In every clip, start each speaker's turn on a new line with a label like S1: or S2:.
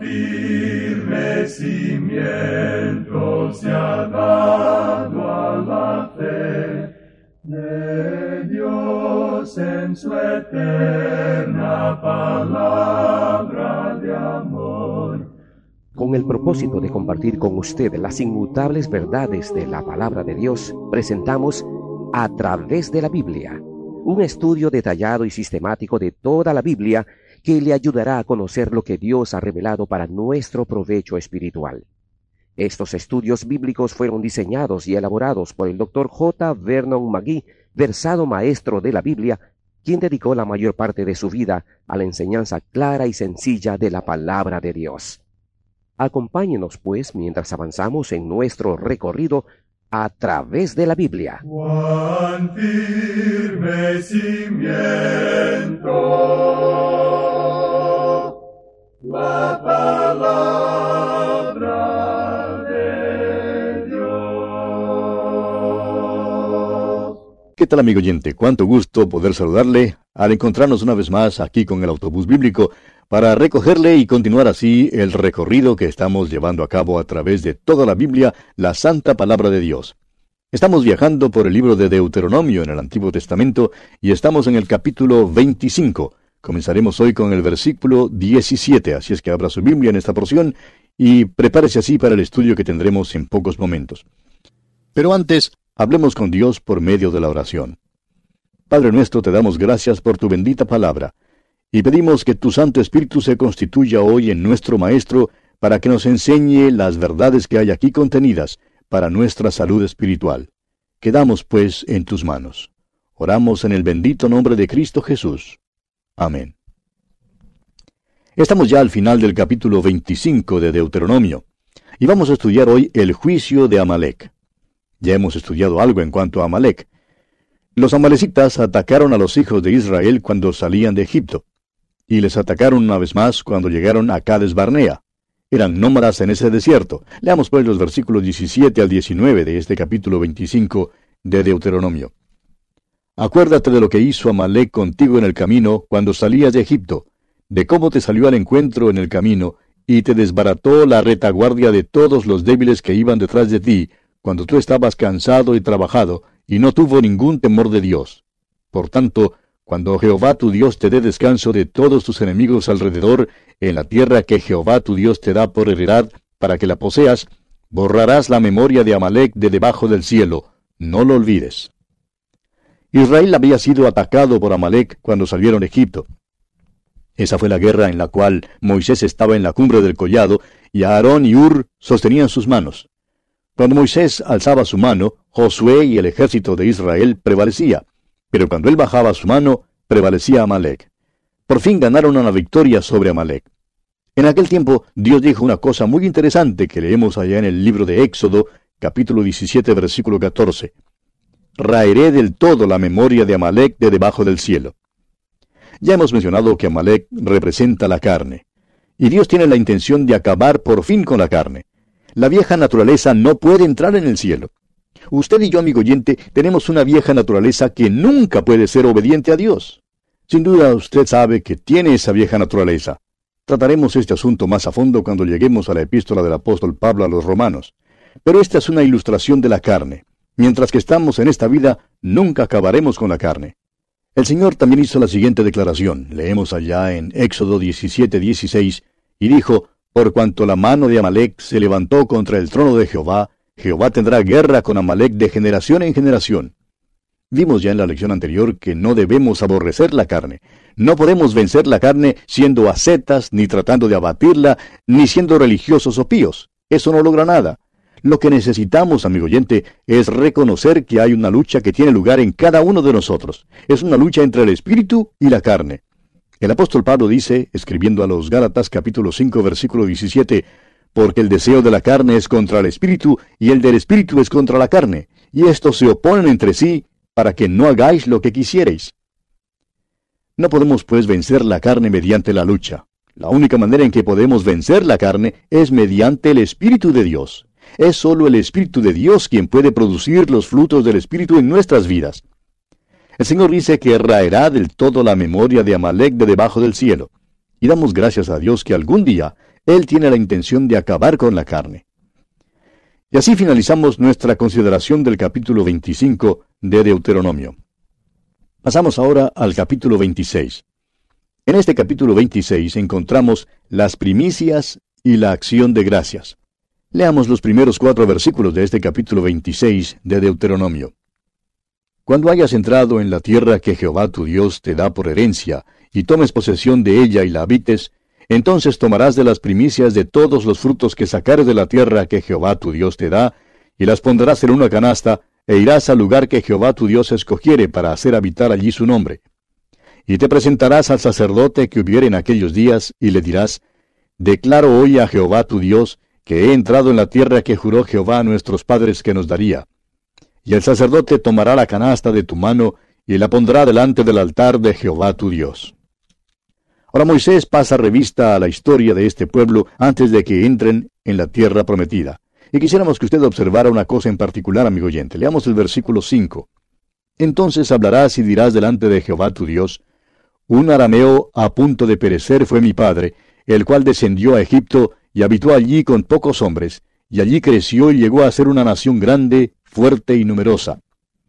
S1: firme cimiento se ha dado a la fe de Dios en su eterna palabra de amor.
S2: Con el propósito de compartir con usted las inmutables verdades de la palabra de Dios, presentamos A Través de la Biblia, un estudio detallado y sistemático de toda la Biblia que le ayudará a conocer lo que Dios ha revelado para nuestro provecho espiritual. Estos estudios bíblicos fueron diseñados y elaborados por el Dr. J. Vernon McGee, versado maestro de la Biblia, quien dedicó la mayor parte de su vida a la enseñanza clara y sencilla de la palabra de Dios. Acompáñenos, pues, mientras avanzamos en nuestro recorrido a través de la Biblia.
S1: Cuán firme cimiento la palabra de Dios.
S3: ¿Qué tal, amigo oyente? Cuánto gusto poder saludarle al encontrarnos una vez más aquí con el autobús bíblico para recogerle y continuar así el recorrido que estamos llevando a cabo a través de toda la Biblia, la Santa Palabra de Dios. Estamos viajando por el libro de Deuteronomio en el Antiguo Testamento y estamos en el capítulo 25. Comenzaremos hoy con el versículo 17, así es que abra su Biblia en esta porción y prepárese así para el estudio que tendremos en pocos momentos. Pero antes, hablemos con Dios por medio de la oración. Padre nuestro, te damos gracias por tu bendita palabra. Y pedimos que tu Santo Espíritu se constituya hoy en nuestro Maestro para que nos enseñe las verdades que hay aquí contenidas para nuestra salud espiritual. Quedamos, pues, en tus manos. Oramos en el bendito nombre de Cristo Jesús. Amén. Estamos ya al final del capítulo 25 de Deuteronomio, y vamos a estudiar hoy el juicio de Amalec. Ya hemos estudiado algo en cuanto a Amalec. Los amalecitas atacaron a los hijos de Israel cuando salían de Egipto. Y les atacaron una vez más cuando llegaron a Cades Barnea. Eran nómadas en ese desierto. Leamos pues los versículos 17 al 19 de este capítulo 25 de Deuteronomio. Acuérdate de lo que hizo Amalec contigo en el camino cuando salías de Egipto, de cómo te salió al encuentro en el camino, y te desbarató la retaguardia de todos los débiles que iban detrás de ti, cuando tú estabas cansado y trabajado, y no tuvo ningún temor de Dios. Por tanto, cuando Jehová tu Dios te dé descanso de todos tus enemigos alrededor, en la tierra que Jehová tu Dios te da por heredad, para que la poseas, borrarás la memoria de Amalec de debajo del cielo, no lo olvides. Israel había sido atacado por Amalec cuando salieron de Egipto. Esa fue la guerra en la cual Moisés estaba en la cumbre del collado, y Aarón y Hur sostenían sus manos. Cuando Moisés alzaba su mano, Josué y el ejército de Israel prevalecía. Pero cuando él bajaba su mano, prevalecía Amalec. Por fin ganaron una victoria sobre Amalec. En aquel tiempo, Dios dijo una cosa muy interesante que leemos allá en el libro de Éxodo, capítulo 17, versículo 14. Raeré del todo la memoria de Amalec de debajo del cielo. Ya hemos mencionado que Amalec representa la carne. Y Dios tiene la intención de acabar por fin con la carne. La vieja naturaleza no puede entrar en el cielo. Usted y yo, amigo oyente, tenemos una vieja naturaleza que nunca puede ser obediente a Dios. Sin duda, usted sabe que tiene esa vieja naturaleza. Trataremos este asunto más a fondo cuando lleguemos a la epístola del apóstol Pablo a los romanos. Pero esta es una ilustración de la carne. Mientras que estamos en esta vida, nunca acabaremos con la carne. El Señor también hizo la siguiente declaración. Leemos allá en Éxodo 17:16, y dijo, por cuanto la mano de Amalec se levantó contra el trono de Jehová, Jehová tendrá guerra con Amalec de generación en generación. Vimos ya en la lección anterior que no debemos aborrecer la carne. No podemos vencer la carne siendo ascetas, ni tratando de abatirla, ni siendo religiosos o píos. Eso no logra nada. Lo que necesitamos, amigo oyente, es reconocer que hay una lucha que tiene lugar en cada uno de nosotros. Es una lucha entre el espíritu y la carne. El apóstol Pablo dice, escribiendo a los Gálatas capítulo 5, versículo 17, porque el deseo de la carne es contra el espíritu, y el del espíritu es contra la carne, y estos se oponen entre sí, para que no hagáis lo que quisierais. No podemos, pues, vencer la carne mediante la lucha. La única manera en que podemos vencer la carne es mediante el Espíritu de Dios. Es solo el Espíritu de Dios quien puede producir los frutos del Espíritu en nuestras vidas. El Señor dice que raerá del todo la memoria de Amalec de debajo del cielo. Y damos gracias a Dios que algún día Él tiene la intención de acabar con la carne. Y así finalizamos nuestra consideración del capítulo 25 de Deuteronomio. Pasamos ahora al capítulo 26. En este capítulo 26 encontramos las primicias y la acción de gracias. Leamos los primeros 4 versículos de este capítulo 26 de Deuteronomio. Cuando hayas entrado en la tierra que Jehová tu Dios te da por herencia, y tomes posesión de ella y la habites, entonces tomarás de las primicias de todos los frutos que sacares de la tierra que Jehová tu Dios te da, y las pondrás en una canasta, e irás al lugar que Jehová tu Dios escogiere para hacer habitar allí su nombre. Y te presentarás al sacerdote que hubiere en aquellos días, y le dirás, Declaro hoy a Jehová tu Dios, que he entrado en la tierra que juró Jehová a nuestros padres que nos daría. Y el sacerdote tomará la canasta de tu mano, y la pondrá delante del altar de Jehová tu Dios. Ahora Moisés pasa revista a la historia de este pueblo antes de que entren en la tierra prometida. Y quisiéramos que usted observara una cosa en particular, amigo oyente. Leamos el versículo 5. Entonces hablarás y dirás delante de Jehová tu Dios, Un arameo a punto de perecer fue mi padre, el cual descendió a Egipto y habitó allí con pocos hombres, y allí creció y llegó a ser una nación grande, fuerte y numerosa.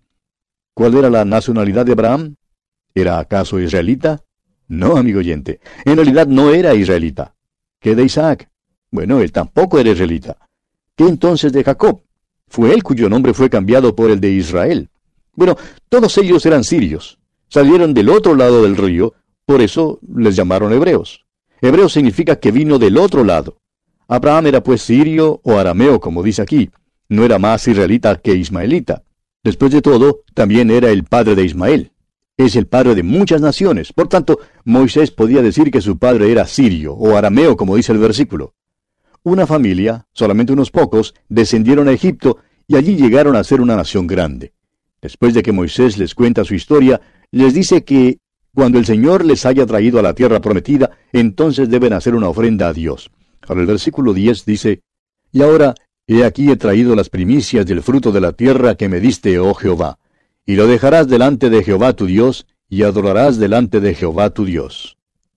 S3: ¿Cuál era la nacionalidad de Abraham? ¿Era acaso israelita? No, amigo oyente, en realidad no era israelita. ¿Qué de Isaac? Bueno, él tampoco era israelita. ¿Qué entonces de Jacob? Fue él cuyo nombre fue cambiado por el de Israel. Bueno, todos ellos eran sirios. Salieron del otro lado del río, por eso les llamaron hebreos. Hebreo significa que vino del otro lado. Abraham era pues sirio o arameo, como dice aquí. No era más israelita que ismaelita. Después de todo, también era el padre de Ismael. Es el padre de muchas naciones. Por tanto, Moisés podía decir que su padre era sirio o arameo, como dice el versículo. Una familia, solamente unos pocos, descendieron a Egipto y allí llegaron a ser una nación grande. Después de que Moisés les cuenta su historia, les dice que cuando el Señor les haya traído a la tierra prometida, entonces deben hacer una ofrenda a Dios. Ahora el versículo 10 dice, Y ahora, he aquí he traído las primicias del fruto de la tierra que me diste, oh Jehová. Y lo dejarás delante de Jehová tu Dios, y adorarás delante de Jehová tu Dios.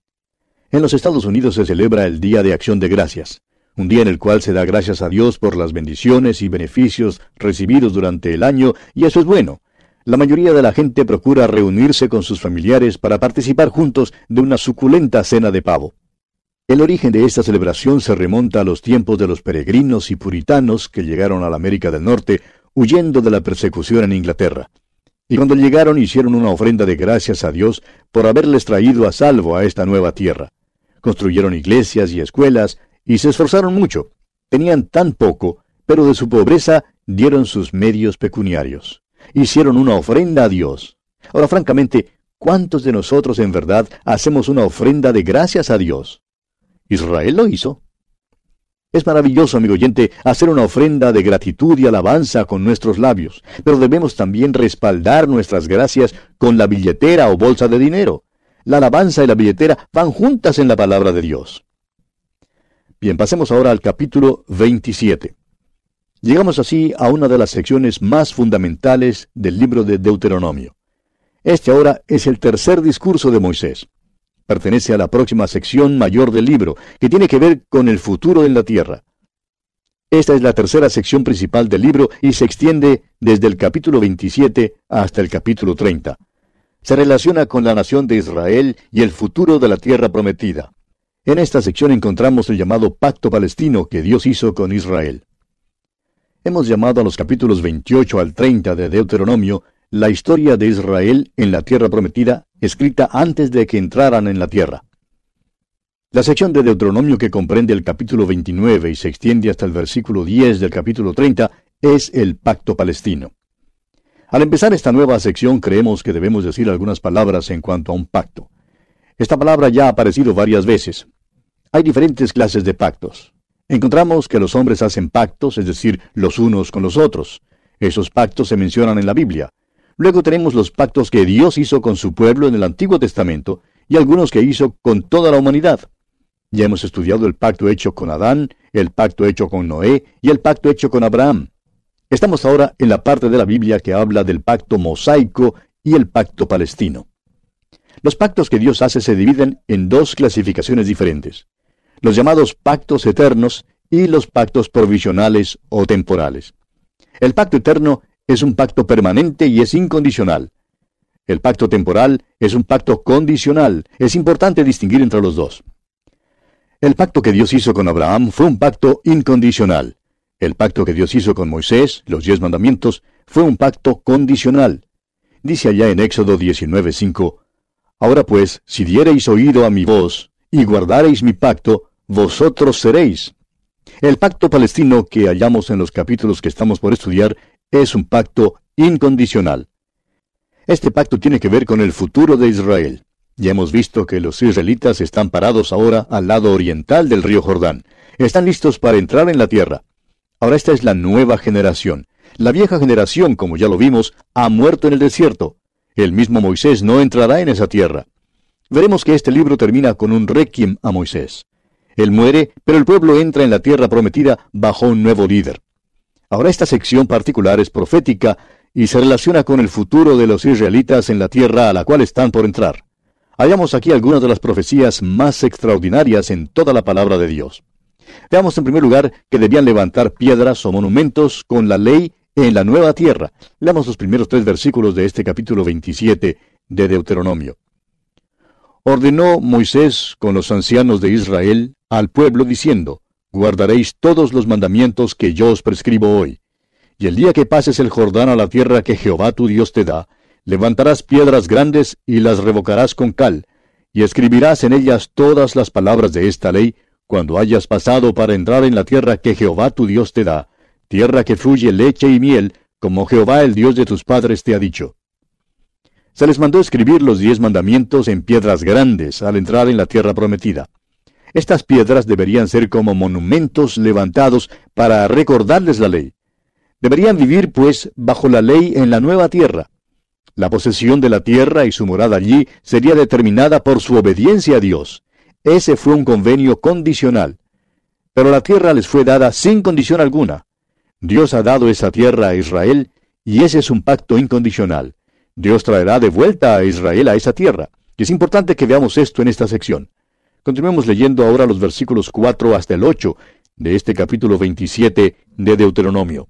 S3: En los Estados Unidos se celebra el Día de Acción de Gracias, un día en el cual se da gracias a Dios por las bendiciones y beneficios recibidos durante el año, y eso es bueno. La mayoría de la gente procura reunirse con sus familiares para participar juntos de una suculenta cena de pavo. El origen de esta celebración se remonta a los tiempos de los peregrinos y puritanos que llegaron a la América del Norte huyendo de la persecución en Inglaterra. Y cuando llegaron hicieron una ofrenda de gracias a Dios por haberles traído a salvo a esta nueva tierra. Construyeron iglesias y escuelas y se esforzaron mucho. Tenían tan poco, pero de su pobreza dieron sus medios pecuniarios. Hicieron una ofrenda a Dios. Ahora, francamente, ¿cuántos de nosotros en verdad hacemos una ofrenda de gracias a Dios? Israel lo hizo. Es maravilloso, amigo oyente, hacer una ofrenda de gratitud y alabanza con nuestros labios, pero debemos también respaldar nuestras gracias con la billetera o bolsa de dinero. La alabanza y la billetera van juntas en la palabra de Dios. Bien, pasemos ahora al capítulo 27. Llegamos así a una de las secciones más fundamentales del libro de Deuteronomio. Este ahora es el tercer discurso de Moisés. Pertenece a la próxima sección mayor del libro, que tiene que ver con el futuro en la tierra. Esta es la tercera sección principal del libro y se extiende desde el capítulo 27 hasta el capítulo 30. Se relaciona con la nación de Israel y el futuro de la tierra prometida. En esta sección encontramos el llamado pacto palestino que Dios hizo con Israel. Hemos llamado a los capítulos 28 al 30 de Deuteronomio la historia de Israel en la tierra prometida, escrita antes de que entraran en la tierra. La sección de Deuteronomio que comprende el capítulo 29 y se extiende hasta el versículo 10 del capítulo 30 es el pacto palestino. Al empezar esta nueva sección creemos que debemos decir algunas palabras en cuanto a un pacto. Esta palabra ya ha aparecido varias veces. Hay diferentes clases de pactos. Encontramos que los hombres hacen pactos, es decir, los unos con los otros. Esos pactos se mencionan en la Biblia. Luego tenemos los pactos que Dios hizo con su pueblo en el Antiguo Testamento y algunos que hizo con toda la humanidad. Ya hemos estudiado el pacto hecho con Adán, el pacto hecho con Noé y el pacto hecho con Abraham. Estamos ahora en la parte de la Biblia que habla del pacto mosaico y el pacto palestino. Los pactos que Dios hace se dividen en dos clasificaciones diferentes. los llamados pactos eternos y los pactos provisionales o temporales. El pacto eterno es un pacto permanente y es incondicional. El pacto temporal es un pacto condicional. Es importante distinguir entre los dos. El pacto que Dios hizo con Abraham fue un pacto incondicional. El pacto que Dios hizo con Moisés, los 10 mandamientos, fue un pacto condicional. Dice allá en Éxodo 19:5, Ahora pues, si diereis oído a mi voz, y guardareis mi pacto, vosotros seréis. El pacto palestino que hallamos en los capítulos que estamos por estudiar es un pacto incondicional. Este pacto tiene que ver con el futuro de Israel. Ya hemos visto que los israelitas están parados ahora al lado oriental del río Jordán. Están listos para entrar en la tierra. Ahora esta es la nueva generación. La vieja generación, como ya lo vimos, ha muerto en el desierto. El mismo Moisés no entrará en esa tierra. Veremos que este libro termina con un requiem a Moisés. Él muere, pero el pueblo entra en la tierra prometida bajo un nuevo líder. Ahora esta sección particular es profética y se relaciona con el futuro de los israelitas en la tierra a la cual están por entrar. Hallamos aquí algunas de las profecías más extraordinarias en toda la palabra de Dios. Veamos en primer lugar que debían levantar piedras o monumentos con la ley en la nueva tierra. Leamos los primeros 3 versículos de este capítulo 27 de Deuteronomio. Ordenó Moisés con los ancianos de Israel al pueblo diciendo, Guardaréis todos los mandamientos que yo os prescribo hoy. Y el día que pases el Jordán a la tierra que Jehová tu Dios te da, levantarás piedras grandes y las revocarás con cal, y escribirás en ellas todas las palabras de esta ley, cuando hayas pasado para entrar en la tierra que Jehová tu Dios te da, tierra que fluye leche y miel, como Jehová el Dios de tus padres te ha dicho. Se les mandó escribir los 10 mandamientos en piedras grandes al entrar en la tierra prometida. Estas piedras deberían ser como monumentos levantados para recordarles la ley. Deberían vivir, pues, bajo la ley en la nueva tierra. La posesión de la tierra y su morada allí sería determinada por su obediencia a Dios. Ese fue un convenio condicional. Pero la tierra les fue dada sin condición alguna. Dios ha dado esa tierra a Israel, y ese es un pacto incondicional. Dios traerá de vuelta a Israel a esa tierra. Y es importante que veamos esto en esta sección. Continuemos leyendo ahora los versículos 4 hasta el 8 de este capítulo 27 de Deuteronomio.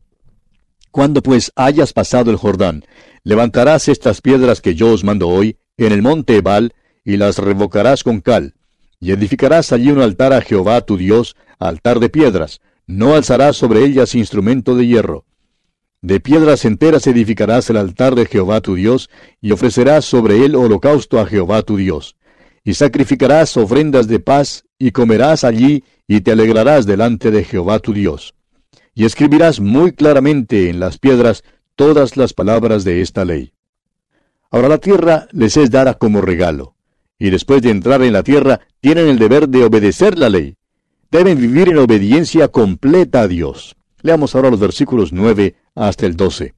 S3: Cuando pues hayas pasado el Jordán, levantarás estas piedras que yo os mando hoy en el monte Ebal, y las revocarás con cal, y edificarás allí un altar a Jehová tu Dios, altar de piedras, no alzarás sobre ellas instrumento de hierro. De piedras enteras edificarás el altar de Jehová tu Dios, y ofrecerás sobre él holocausto a Jehová tu Dios. Y sacrificarás ofrendas de paz, y comerás allí, y te alegrarás delante de Jehová tu Dios. Y escribirás muy claramente en las piedras todas las palabras de esta ley. Ahora la tierra les es dada como regalo, y después de entrar en la tierra tienen el deber de obedecer la ley. Deben vivir en obediencia completa a Dios. Leamos ahora los versículos 9 hasta el 12.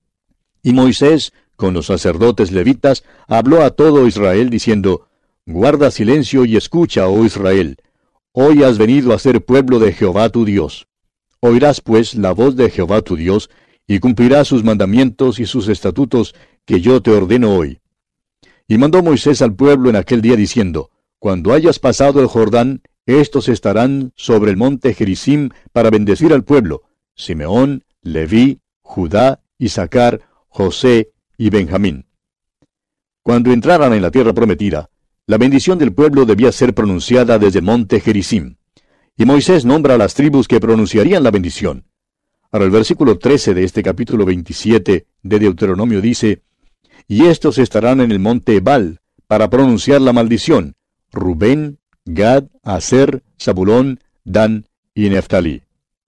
S3: Y Moisés, con los sacerdotes levitas, habló a todo Israel diciendo, Guarda silencio y escucha, oh Israel. Hoy has venido a ser pueblo de Jehová tu Dios. Oirás pues la voz de Jehová tu Dios, y cumplirás sus mandamientos y sus estatutos que yo te ordeno hoy. Y mandó Moisés al pueblo en aquel día diciendo, Cuando hayas pasado el Jordán, estos estarán sobre el monte Gerizim para bendecir al pueblo, Simeón, Leví, Judá, Isaacar, José y Benjamín. Cuando entraran en la tierra prometida, la bendición del pueblo debía ser pronunciada desde el monte Gerizim. Y Moisés nombra a las tribus que pronunciarían la bendición. Ahora el versículo 13 de este capítulo 27 de Deuteronomio dice, Y estos estarán en el monte Ebal para pronunciar la maldición, Rubén, Gad, Aser, Zabulón, Dan y Neftalí.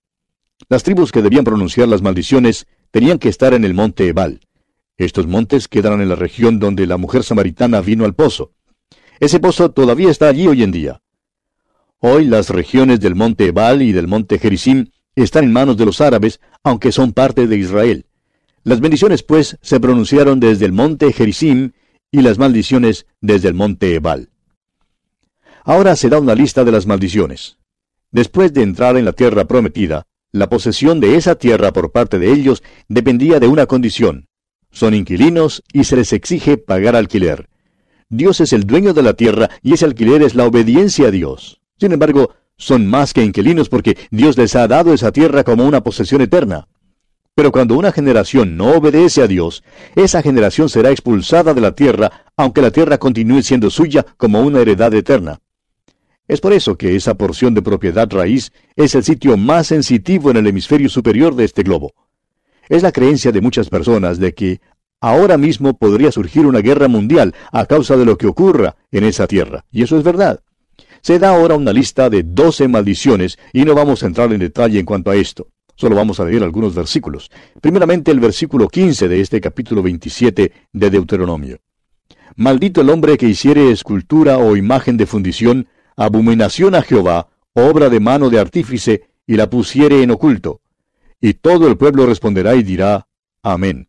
S3: Las tribus que debían pronunciar las maldiciones tenían que estar en el monte Ebal. Estos montes quedan en la región donde la mujer samaritana vino al pozo. Ese pozo todavía está allí hoy en día. Hoy las regiones del monte Ebal y del monte Gerizim están en manos de los árabes, aunque son parte de Israel. Las bendiciones, pues, se pronunciaron desde el monte Gerizim y las maldiciones desde el monte Ebal. Ahora se da una lista de las maldiciones. Después de entrar en la tierra prometida, la posesión de esa tierra por parte de ellos dependía de una condición. Son inquilinos y se les exige pagar alquiler. Dios es el dueño de la tierra y ese alquiler es la obediencia a Dios. Sin embargo, son más que inquilinos porque Dios les ha dado esa tierra como una posesión eterna. Pero cuando una generación no obedece a Dios, esa generación será expulsada de la tierra, aunque la tierra continúe siendo suya como una heredad eterna. Es por eso que esa porción de propiedad raíz es el sitio más sensitivo en el hemisferio superior de este globo. Es la creencia de muchas personas de que ahora mismo podría surgir una guerra mundial a causa de lo que ocurra en esa tierra, y eso es verdad. Se da ahora una lista de 12 maldiciones, y no vamos a entrar en detalle en cuanto a esto. Solo vamos a leer algunos versículos. Primeramente el versículo 15 de este capítulo 27 de Deuteronomio. Maldito el hombre que hiciere escultura o imagen de fundición, abominación a Jehová, obra de mano de artífice, y la pusiere en oculto. Y todo el pueblo responderá y dirá, Amén.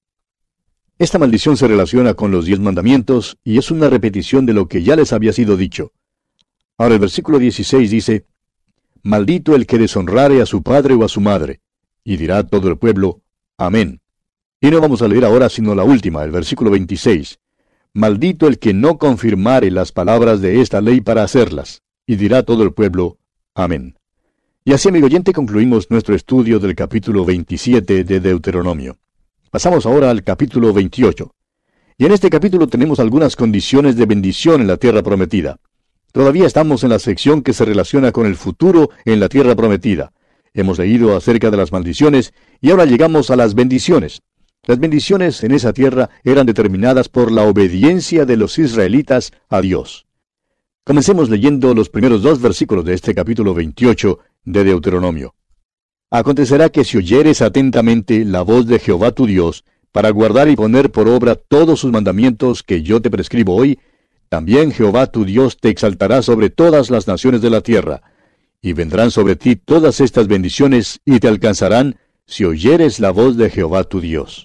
S3: Esta maldición se relaciona con los 10 mandamientos, y es una repetición de lo que ya les había sido dicho. Ahora el versículo 16 dice, Maldito el que deshonrare a su padre o a su madre. Y dirá todo el pueblo, Amén. Y no vamos a leer ahora sino la última, el versículo 26. Maldito el que no confirmare las palabras de esta ley para hacerlas. Y dirá todo el pueblo, Amén. Y así, amigo oyente, concluimos nuestro estudio del capítulo 27 de Deuteronomio. Pasamos ahora al capítulo 28. Y en este capítulo tenemos algunas condiciones de bendición en la tierra prometida. Todavía estamos en la sección que se relaciona con el futuro en la tierra prometida. Hemos leído acerca de las maldiciones y ahora llegamos a las bendiciones. Las bendiciones en esa tierra eran determinadas por la obediencia de los israelitas a Dios. Comencemos leyendo los primeros 2 versículos de este capítulo 28 de Deuteronomio. Acontecerá que si oyeres atentamente la voz de Jehová tu Dios, para guardar y poner por obra todos sus mandamientos que yo te prescribo hoy, también Jehová tu Dios te exaltará sobre todas las naciones de la tierra, y vendrán sobre ti todas estas bendiciones y te alcanzarán si oyeres la voz de Jehová tu Dios.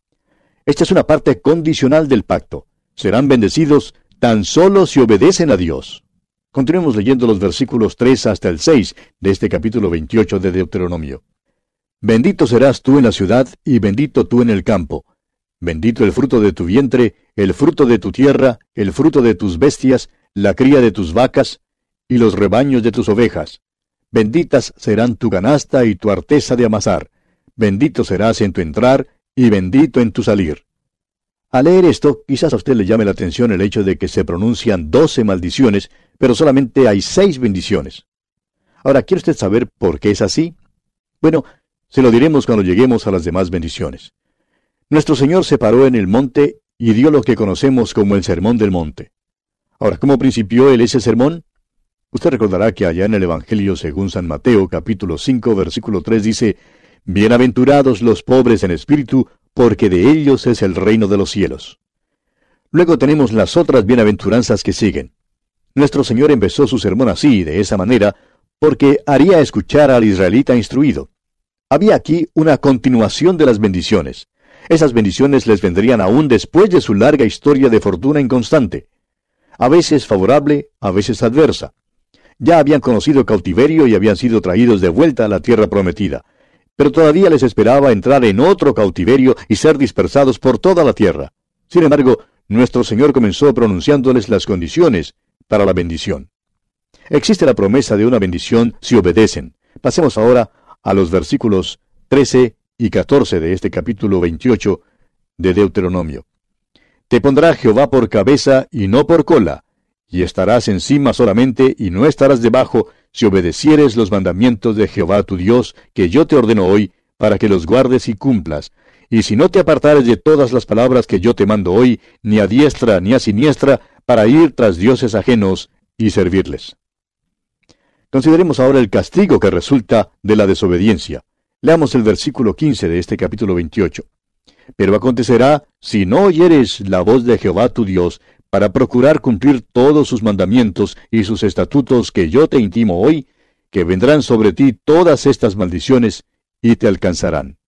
S3: Esta es una parte condicional del pacto. Serán bendecidos tan solo si obedecen a Dios. Continuemos leyendo los versículos 3 hasta el 6 de este capítulo 28 de Deuteronomio. Bendito serás tú en la ciudad y bendito tú en el campo. Bendito el fruto de tu vientre, el fruto de tu tierra, el fruto de tus bestias, la cría de tus vacas y los rebaños de tus ovejas. Benditas serán tu canasta y tu arteza de amasar. Bendito serás en tu entrar y bendito en tu salir. Al leer esto, quizás a usted le llame la atención el hecho de que se pronuncian 12 maldiciones, pero solamente hay 6 bendiciones. Ahora, ¿quiere usted saber por qué es así? Bueno, se lo diremos cuando lleguemos a las demás bendiciones. Nuestro Señor se paró en el monte y dio lo que conocemos como el Sermón del Monte. Ahora, ¿cómo principió él ese sermón? Usted recordará que allá en el Evangelio según San Mateo, capítulo 5, versículo 3 dice, Bienaventurados los pobres en espíritu, porque de ellos es el reino de los cielos. Luego tenemos las otras bienaventuranzas que siguen. Nuestro Señor empezó su sermón así, de esa manera, porque haría escuchar al israelita instruido. Había aquí una continuación de las bendiciones. Esas bendiciones les vendrían aún después de su larga historia de fortuna inconstante. A veces favorable, a veces adversa. Ya habían conocido cautiverio y habían sido traídos de vuelta a la tierra prometida. Pero todavía les esperaba entrar en otro cautiverio y ser dispersados por toda la tierra. Sin embargo, nuestro Señor comenzó pronunciándoles las condiciones para la bendición. Existe la promesa de una bendición si obedecen. Pasemos ahora a los versículos 13 y 14 de este capítulo 28 de Deuteronomio. Te pondrá Jehová por cabeza y no por cola, y estarás encima solamente y no estarás debajo, si obedecieres los mandamientos de Jehová tu Dios, que yo te ordeno hoy, para que los guardes y cumplas. Y si no te apartares de todas las palabras que yo te mando hoy, ni a diestra ni a siniestra, para ir tras dioses ajenos y servirles. Consideremos ahora el castigo que resulta de la desobediencia. Leamos el versículo 15 de este capítulo 28. Pero acontecerá, si no oyeres la voz de Jehová tu Dios, para procurar cumplir todos sus mandamientos y sus estatutos que yo te intimo hoy, que vendrán sobre ti todas estas maldiciones y te alcanzarán.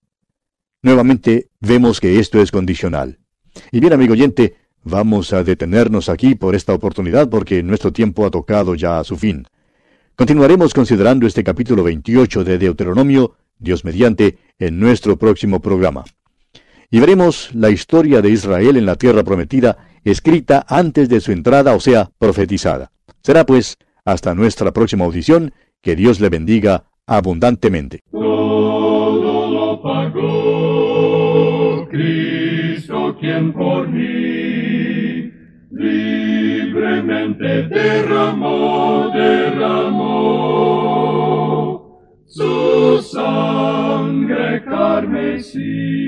S3: Nuevamente vemos que esto es condicional. Y bien, amigo oyente, vamos a detenernos aquí por esta oportunidad porque nuestro tiempo ha tocado ya a su fin. Continuaremos considerando este capítulo 28 de Deuteronomio, Dios mediante, en nuestro próximo programa. Y veremos la historia de Israel en la tierra prometida, escrita antes de su entrada, o sea, profetizada. Será pues Hasta nuestra próxima audición, que Dios le bendiga abundantemente.
S1: Todo lo pagó Cristo, quien por mí libremente derramó su sangre carmesí.